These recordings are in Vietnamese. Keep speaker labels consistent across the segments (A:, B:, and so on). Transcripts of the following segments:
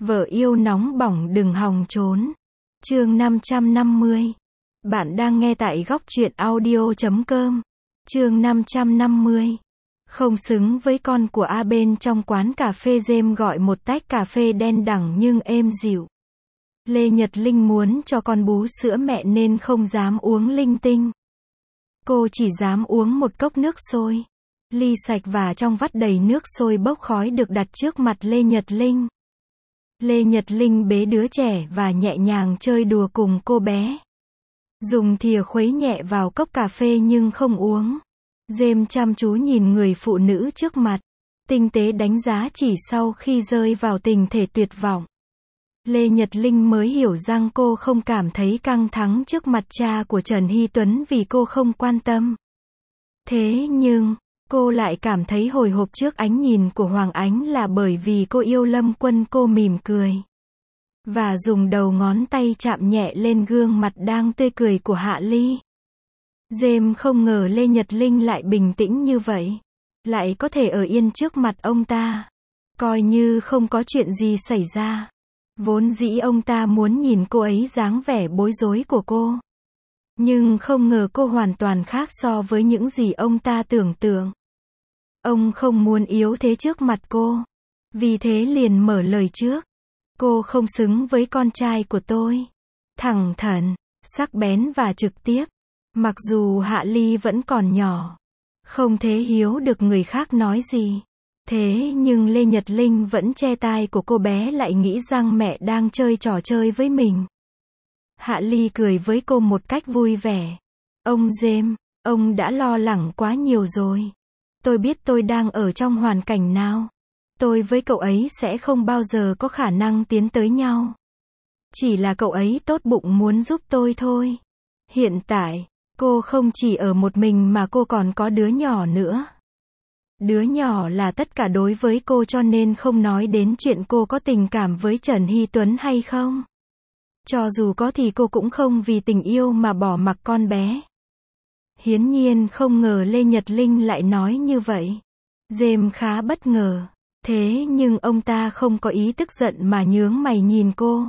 A: Vợ yêu nóng bỏng đừng hòng trốn. Chương 550. Bạn đang nghe tại góc truyện audio.com. Chương 550. Không xứng với con của A. Bên trong quán cà phê James gọi một tách cà phê đen đẳng nhưng êm dịu. Lê Nhật Linh muốn cho con bú sữa mẹ nên không dám uống linh tinh. Cô chỉ dám uống một cốc nước sôi. Ly sạch và trong vắt đầy nước sôi bốc khói được đặt trước mặt Lê Nhật Linh. Lê Nhật Linh bế đứa trẻ và nhẹ nhàng chơi đùa cùng cô bé. Dùng thìa khuấy nhẹ vào cốc cà phê nhưng không uống. James chăm chú nhìn người phụ nữ trước mặt. Tinh tế đánh giá chỉ sau khi rơi vào tình thể tuyệt vọng. Lê Nhật Linh mới hiểu rằng cô không cảm thấy căng thẳng trước mặt cha của Trần Hy Tuấn vì cô không quan tâm. Thế nhưng, cô lại cảm thấy hồi hộp trước ánh nhìn của Hoàng Ánh là bởi vì cô yêu Lâm Quân. Cô mỉm cười và dùng đầu ngón tay chạm nhẹ lên gương mặt đang tươi cười của Hạ Ly. James không ngờ Lê Nhật Linh lại bình tĩnh như vậy, lại có thể ở yên trước mặt ông ta, coi như không có chuyện gì xảy ra. Vốn dĩ ông ta muốn nhìn cô ấy dáng vẻ bối rối của cô, nhưng không ngờ cô hoàn toàn khác so với những gì ông ta tưởng tượng. Ông không muốn yếu thế trước mặt cô, vì thế liền mở lời trước. Cô không xứng với con trai của tôi. Thẳng thắn, sắc bén và trực tiếp. Mặc dù Hạ Ly vẫn còn nhỏ, không thể hiểu được người khác nói gì. Thế nhưng Lê Nhật Linh vẫn che tai của cô bé lại nghĩ rằng mẹ đang chơi trò chơi với mình. Hạ Ly cười với cô một cách vui vẻ. Ông James, ông đã lo lắng quá nhiều rồi. Tôi biết tôi đang ở trong hoàn cảnh nào. Tôi với cậu ấy sẽ không bao giờ có khả năng tiến tới nhau. Chỉ là cậu ấy tốt bụng muốn giúp tôi thôi. Hiện tại, cô không chỉ ở một mình mà cô còn có đứa nhỏ nữa. Đứa nhỏ là tất cả đối với cô, cho nên không nói đến chuyện cô có tình cảm với Trần Hy Tuấn hay không. Cho dù có thì cô cũng không vì tình yêu mà bỏ mặc con bé. Hiển nhiên không ngờ Lê Nhật Linh lại nói như vậy. James khá bất ngờ. Thế nhưng ông ta không có ý tức giận mà nhướng mày nhìn cô.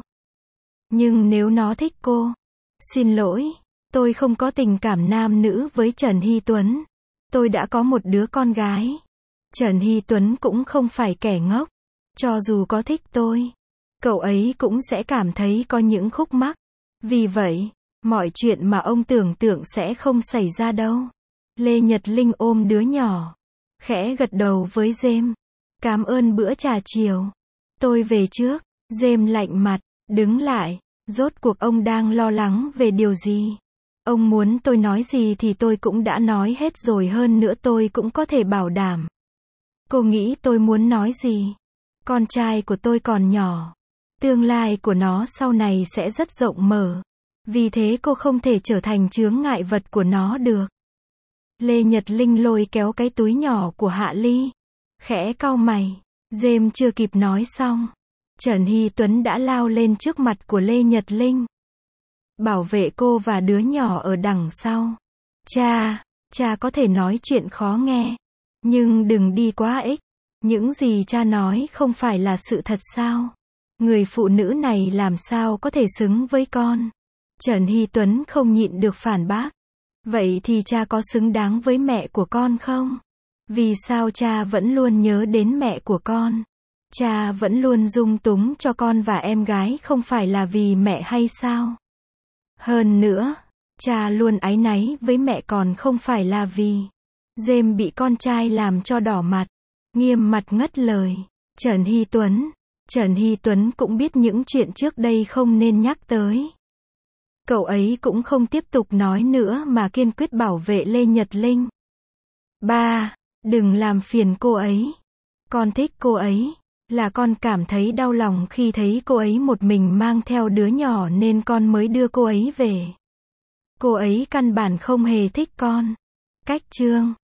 A: Nhưng nếu nó thích cô. Xin lỗi, tôi không có tình cảm nam nữ với Trần Hy Tuấn. Tôi đã có một đứa con gái. Trần Hy Tuấn cũng không phải kẻ ngốc. Cho dù có thích tôi, cậu ấy cũng sẽ cảm thấy có những khúc mắc. Vì vậy, mọi chuyện mà ông tưởng tượng sẽ không xảy ra đâu. Lê Nhật Linh ôm đứa nhỏ, khẽ gật đầu với James. Cảm ơn bữa trà chiều. Tôi về trước. James lạnh mặt, đứng lại. Rốt cuộc ông đang lo lắng về điều gì? Ông muốn tôi nói gì thì tôi cũng đã nói hết rồi, hơn nữa tôi cũng có thể bảo đảm. Cô nghĩ tôi muốn nói gì? Con trai của tôi còn nhỏ. Tương lai của nó sau này sẽ rất rộng mở. Vì thế cô không thể trở thành chướng ngại vật của nó được. Lê Nhật Linh lôi kéo cái túi nhỏ của Hạ Ly. Khẽ cau mày. James chưa kịp nói xong. Trần Hy Tuấn đã lao lên trước mặt của Lê Nhật Linh. Bảo vệ cô và đứa nhỏ ở đằng sau. Cha có thể nói chuyện khó nghe. Nhưng đừng đi quá ích. Những gì cha nói không phải là sự thật sao? Người phụ nữ này làm sao có thể xứng với con? Trần Hy Tuấn không nhịn được phản bác. Vậy thì cha có xứng đáng với mẹ của con không? Vì sao cha vẫn luôn nhớ đến mẹ của con? Cha vẫn luôn dung túng cho con và em gái không phải là vì mẹ hay sao? Hơn nữa, cha luôn áy náy với mẹ còn không phải là vì. James bị con trai làm cho đỏ mặt, nghiêm mặt ngắt lời. Trần Hy Tuấn cũng biết những chuyện trước đây không nên nhắc tới. Cậu ấy cũng không tiếp tục nói nữa mà kiên quyết bảo vệ Lê Nhật Linh. Ba, đừng làm phiền cô ấy. Con thích cô ấy. Là con cảm thấy đau lòng khi thấy cô ấy một mình mang theo đứa nhỏ nên con mới đưa cô ấy về. Cô ấy căn bản không hề thích con. Cách chương